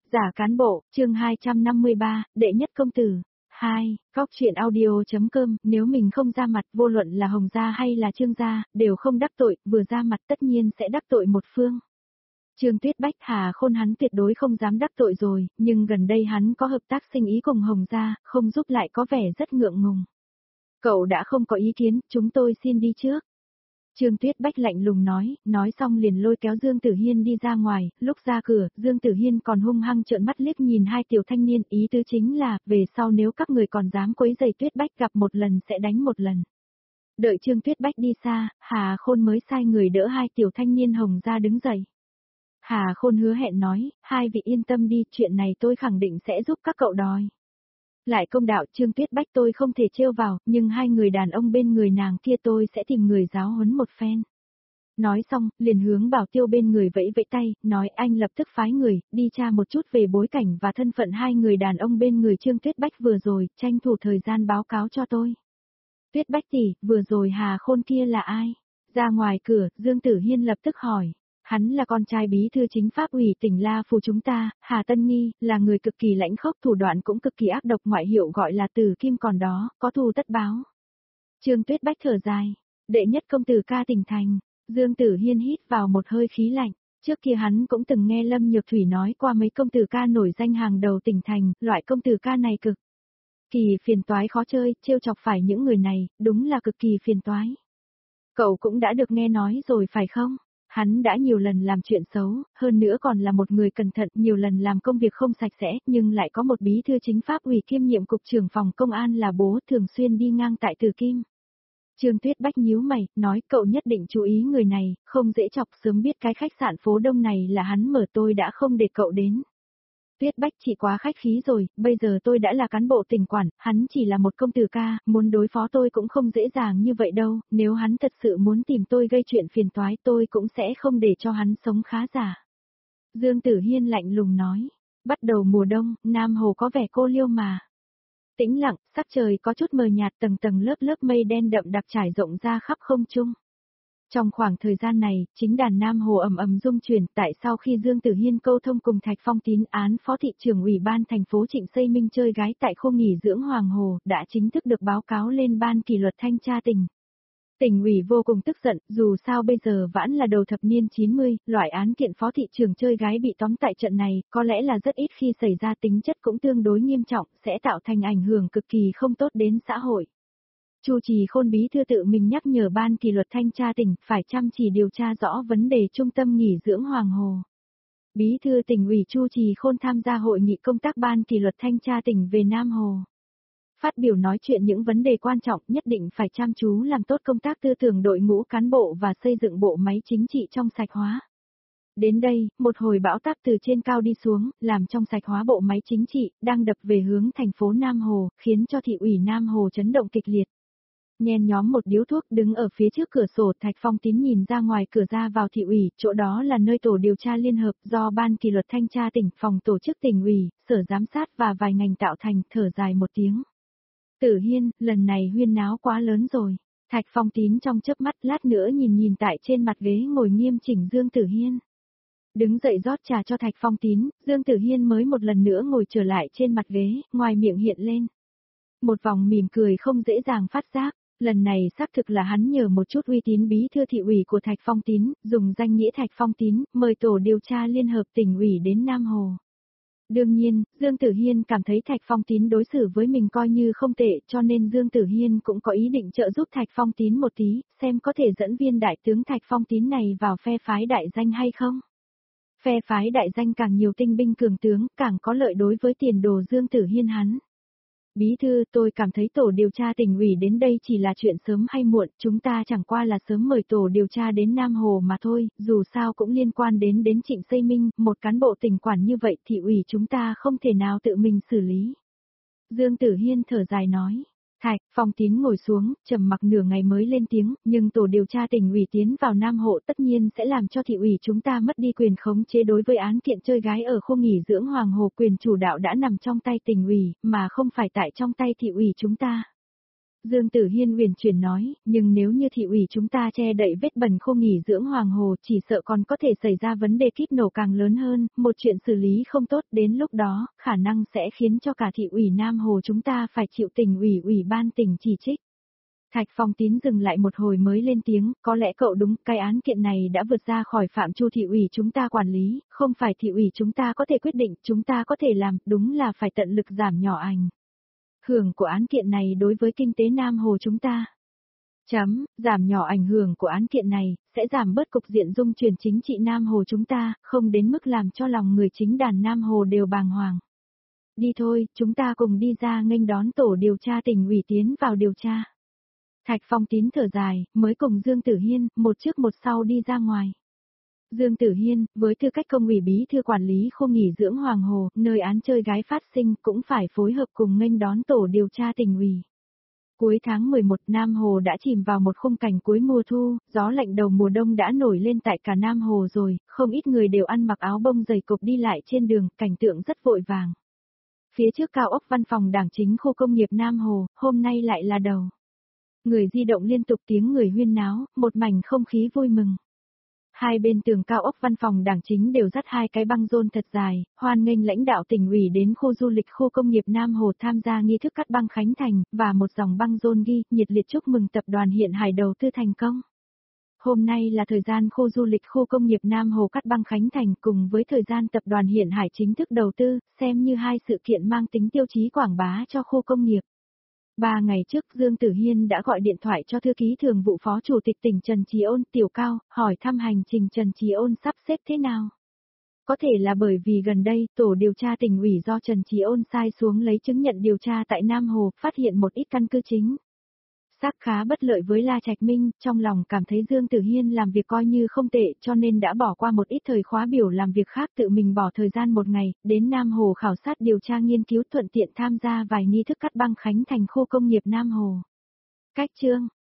Giả cán bộ, chương 253, đệ nhất công tử. 2. Góc truyện audio.com, nếu mình không ra mặt, vô luận là Hồng gia hay là Trương gia, đều không đắc tội, vừa ra mặt tất nhiên sẽ đắc tội một phương. Trương Tuyết Bách Hà Khôn hắn tuyệt đối không dám đắc tội rồi, nhưng gần đây hắn có hợp tác sinh ý cùng Hồng gia, không giúp lại có vẻ rất ngượng ngùng. Cậu đã không có ý kiến, chúng tôi xin đi trước. Trương Tuyết Bách lạnh lùng nói xong liền lôi kéo Dương Tử Hiên đi ra ngoài, lúc ra cửa, Dương Tử Hiên còn hung hăng trợn mắt liếc nhìn hai tiểu thanh niên, ý tứ chính là, về sau nếu các người còn dám quấy rầy Tuyết Bách gặp một lần sẽ đánh một lần. Đợi Trương Tuyết Bách đi xa, Hà Khôn mới sai người đỡ hai tiểu thanh niên Hồng ra đứng dậy. Hà Khôn hứa hẹn nói, hai vị yên tâm đi, chuyện này tôi khẳng định sẽ giúp các cậu đòi. Lại công đạo Trương Tuyết Bách tôi không thể trêu vào, nhưng hai người đàn ông bên người nàng kia tôi sẽ tìm người giáo huấn một phen. Nói xong, liền hướng Bảo Tiêu bên người vẫy vẫy tay, nói anh lập tức phái người, đi tra một chút về bối cảnh và thân phận hai người đàn ông bên người Trương Tuyết Bách vừa rồi, tranh thủ thời gian báo cáo cho tôi. Tuyết Bách tỷ, vừa rồi Hà Khôn kia là ai? Ra ngoài cửa, Dương Tử Hiên lập tức hỏi. Hắn là con trai bí thư chính pháp ủy tỉnh La Phù chúng ta, Hà Tân Nghi, là người cực kỳ lãnh khốc, thủ đoạn cũng cực kỳ ác độc, ngoại hiệu gọi là Tử Kim còn đó, có thù tất báo. Trương Tuyết Bách thở dài, đệ nhất công tử ca tỉnh thành, Dương Tử Hiên hít vào một hơi khí lạnh, trước kia hắn cũng từng nghe Lâm Nhược Thủy nói qua mấy công tử ca nổi danh hàng đầu tỉnh thành, loại công tử ca này cực kỳ phiền toái khó chơi, trêu chọc phải những người này, đúng là cực kỳ phiền toái. Cậu cũng đã được nghe nói rồi phải không? Hắn đã nhiều lần làm chuyện xấu, hơn nữa còn là một người cẩn thận, nhiều lần làm công việc không sạch sẽ, nhưng lại có một bí thư chính pháp ủy kiêm nhiệm cục trưởng phòng công an là bố, thường xuyên đi ngang tại Từ Kim. Trương Tuyết Bách nhíu mày, nói cậu nhất định chú ý người này, không dễ chọc, sớm biết cái khách sạn phố Đông này là hắn mở tôi đã không để cậu đến. Tuyết Bách chị quá khách khí rồi, bây giờ tôi đã là cán bộ tỉnh quản, hắn chỉ là một công tử ca, muốn đối phó tôi cũng không dễ dàng như vậy đâu, nếu hắn thật sự muốn tìm tôi gây chuyện phiền toái tôi cũng sẽ không để cho hắn sống khá giả. Dương Tử Hiên lạnh lùng nói, bắt đầu mùa đông, Nam Hồ có vẻ cô liêu mà. Tĩnh lặng, sắc trời có chút mờ nhạt, tầng tầng lớp lớp mây đen đậm đặc trải rộng ra khắp không trung. Trong khoảng thời gian này, chính đàn Nam Hồ ầm ầm rung chuyển, tại sau khi Dương Tử Hiên câu thông cùng Thạch Phong Tín án phó thị trưởng ủy ban thành phố Trịnh Xây Minh chơi gái tại khu nghỉ dưỡng Hoàng Hồ, đã chính thức được báo cáo lên ban kỷ luật thanh tra tỉnh. Tỉnh ủy vô cùng tức giận, dù sao bây giờ vãn là đầu thập niên 90, loại án kiện phó thị trưởng chơi gái bị tóm tại trận này, có lẽ là rất ít khi xảy ra, tính chất cũng tương đối nghiêm trọng, sẽ tạo thành ảnh hưởng cực kỳ không tốt đến xã hội. Chu Trì Khôn bí thư tự mình nhắc nhở ban kỷ luật thanh tra tỉnh phải chăm chỉ điều tra rõ vấn đề trung tâm nghỉ dưỡng Hoàng Hồ. Bí thư tỉnh ủy Chu Trì Khôn tham gia hội nghị công tác ban kỷ luật thanh tra tỉnh về Nam Hồ. Phát biểu nói chuyện những vấn đề quan trọng, nhất định phải chăm chú làm tốt công tác tư tưởng đội ngũ cán bộ và xây dựng bộ máy chính trị trong sạch hóa. Đến đây, một hồi bão táp từ trên cao đi xuống, làm trong sạch hóa bộ máy chính trị, đang đập về hướng thành phố Nam Hồ, khiến cho thị ủy Nam Hồ chấn động kịch liệt. Nhen nhóm một điếu thuốc đứng ở phía trước cửa sổ, Thạch Phong Tín nhìn ra ngoài cửa ra vào thị ủy, chỗ đó là nơi tổ điều tra liên hợp do ban kỷ luật thanh tra tỉnh, phòng tổ chức tỉnh ủy, sở giám sát và vài ngành tạo thành, thở dài một tiếng. Tử Hiên, lần này huyên náo quá lớn rồi. Thạch Phong Tín trong chớp mắt, lát nữa nhìn tại trên mặt ghế ngồi nghiêm chỉnh Dương Tử Hiên. Đứng dậy rót trà cho Thạch Phong Tín, Dương Tử Hiên mới một lần nữa ngồi trở lại trên mặt ghế, ngoài miệng hiện lên một vòng mỉm cười không dễ dàng phát giác. Lần này xác thực là hắn nhờ một chút uy tín bí thư thị ủy của Thạch Phong Tín, dùng danh nghĩa Thạch Phong Tín, mời tổ điều tra liên hợp tỉnh ủy đến Nam Hồ. Đương nhiên, Dương Tử Hiên cảm thấy Thạch Phong Tín đối xử với mình coi như không tệ, cho nên Dương Tử Hiên cũng có ý định trợ giúp Thạch Phong Tín một tí, xem có thể dẫn viên đại tướng Thạch Phong Tín này vào phe phái đại danh hay không. Phe phái đại danh càng nhiều tinh binh cường tướng, càng có lợi đối với tiền đồ Dương Tử Hiên hắn. Bí thư, tôi cảm thấy tổ điều tra tỉnh ủy đến đây chỉ là chuyện sớm hay muộn, chúng ta chẳng qua là sớm mời tổ điều tra đến Nam Hồ mà thôi, dù sao cũng liên quan đến Trịnh Xây Minh, một cán bộ tỉnh quản như vậy thị ủy chúng ta không thể nào tự mình xử lý. Dương Tử Hiên thở dài nói. Thạch Phong Tín ngồi xuống, trầm mặc nửa ngày mới lên tiếng, nhưng tổ điều tra tỉnh ủy tiến vào Nam Hộ tất nhiên sẽ làm cho thị ủy chúng ta mất đi quyền khống chế đối với án kiện chơi gái ở khu nghỉ dưỡng Hoàng Hồ, quyền chủ đạo đã nằm trong tay tỉnh ủy, mà không phải tại trong tay thị ủy chúng ta. Dương Tử Hiên huyền chuyển nói, nhưng nếu như thị ủy chúng ta che đậy vết bẩn khô nghỉ dưỡng Hoàng Hồ chỉ sợ còn có thể xảy ra vấn đề kíp nổ càng lớn hơn, một chuyện xử lý không tốt đến lúc đó, khả năng sẽ khiến cho cả thị ủy Nam Hồ chúng ta phải chịu tỉnh ủy ban tỉnh chỉ trích. Thạch Phong Tín dừng lại một hồi mới lên tiếng, có lẽ cậu đúng, cái án kiện này đã vượt ra khỏi phạm chu thị ủy chúng ta quản lý, không phải thị ủy chúng ta có thể quyết định, chúng ta có thể làm, đúng là phải tận lực giảm nhỏ ảnh hưởng của án kiện này đối với kinh tế Nam Hồ chúng ta. Giảm nhỏ ảnh hưởng của án kiện này, sẽ giảm bớt cục diện dung chuyển chính trị Nam Hồ chúng ta, không đến mức làm cho lòng người chính đàn Nam Hồ đều bàng hoàng. Đi thôi, chúng ta cùng đi ra nghênh đón tổ điều tra tỉnh ủy tiến vào điều tra. Thạch Phong Tín thở dài, mới cùng Dương Tử Hiên, một trước một sau đi ra ngoài. Dương Tử Hiên, với tư cách công ủy bí thư quản lý khu nghỉ dưỡng Hoàng Hồ, nơi án chơi gái phát sinh, cũng phải phối hợp cùng nghênh đón tổ điều tra tỉnh ủy. Cuối tháng 11, Nam Hồ đã chìm vào một khung cảnh cuối mùa thu, gió lạnh đầu mùa đông đã nổi lên tại cả Nam Hồ rồi, không ít người đều ăn mặc áo bông dày cộp đi lại trên đường, cảnh tượng rất vội vàng. Phía trước cao ốc văn phòng đảng chính khu công nghiệp Nam Hồ, hôm nay lại là đầu. Người di động liên tục tiếng người huyên náo, một mảnh không khí vui mừng. Hai bên tường cao ốc văn phòng đảng chính đều dắt hai cái băng rôn thật dài, hoan nghênh lãnh đạo tỉnh ủy đến khu du lịch khu công nghiệp Nam Hồ tham gia nghi thức cắt băng khánh thành, và một dòng băng rôn ghi, nhiệt liệt chúc mừng tập đoàn Hiện Hải đầu tư thành công. Hôm nay là thời gian khu du lịch khu công nghiệp Nam Hồ cắt băng khánh thành cùng với thời gian tập đoàn Hiện Hải chính thức đầu tư, xem như hai sự kiện mang tính tiêu chí quảng bá cho khu công nghiệp. 3 ngày trước Dương Tử Hiên đã gọi điện thoại cho thư ký thường vụ phó chủ tịch tỉnh Trần Chí Ôn Tiểu Cao, hỏi thăm hành trình Trần Chí Ôn sắp xếp thế nào. Có thể là bởi vì gần đây tổ điều tra tỉnh ủy do Trần Chí Ôn sai xuống lấy chứng nhận điều tra tại Nam Hồ, phát hiện một ít căn cứ chính xác khá bất lợi với La Trạch Minh, trong lòng cảm thấy Dương Tử Hiên làm việc coi như không tệ cho nên đã bỏ qua một ít thời khóa biểu làm việc khác, tự mình bỏ thời gian một ngày, đến Nam Hồ khảo sát điều tra nghiên cứu thuận tiện tham gia vài nghi thức cắt băng khánh thành khu công nghiệp Nam Hồ. Cách chương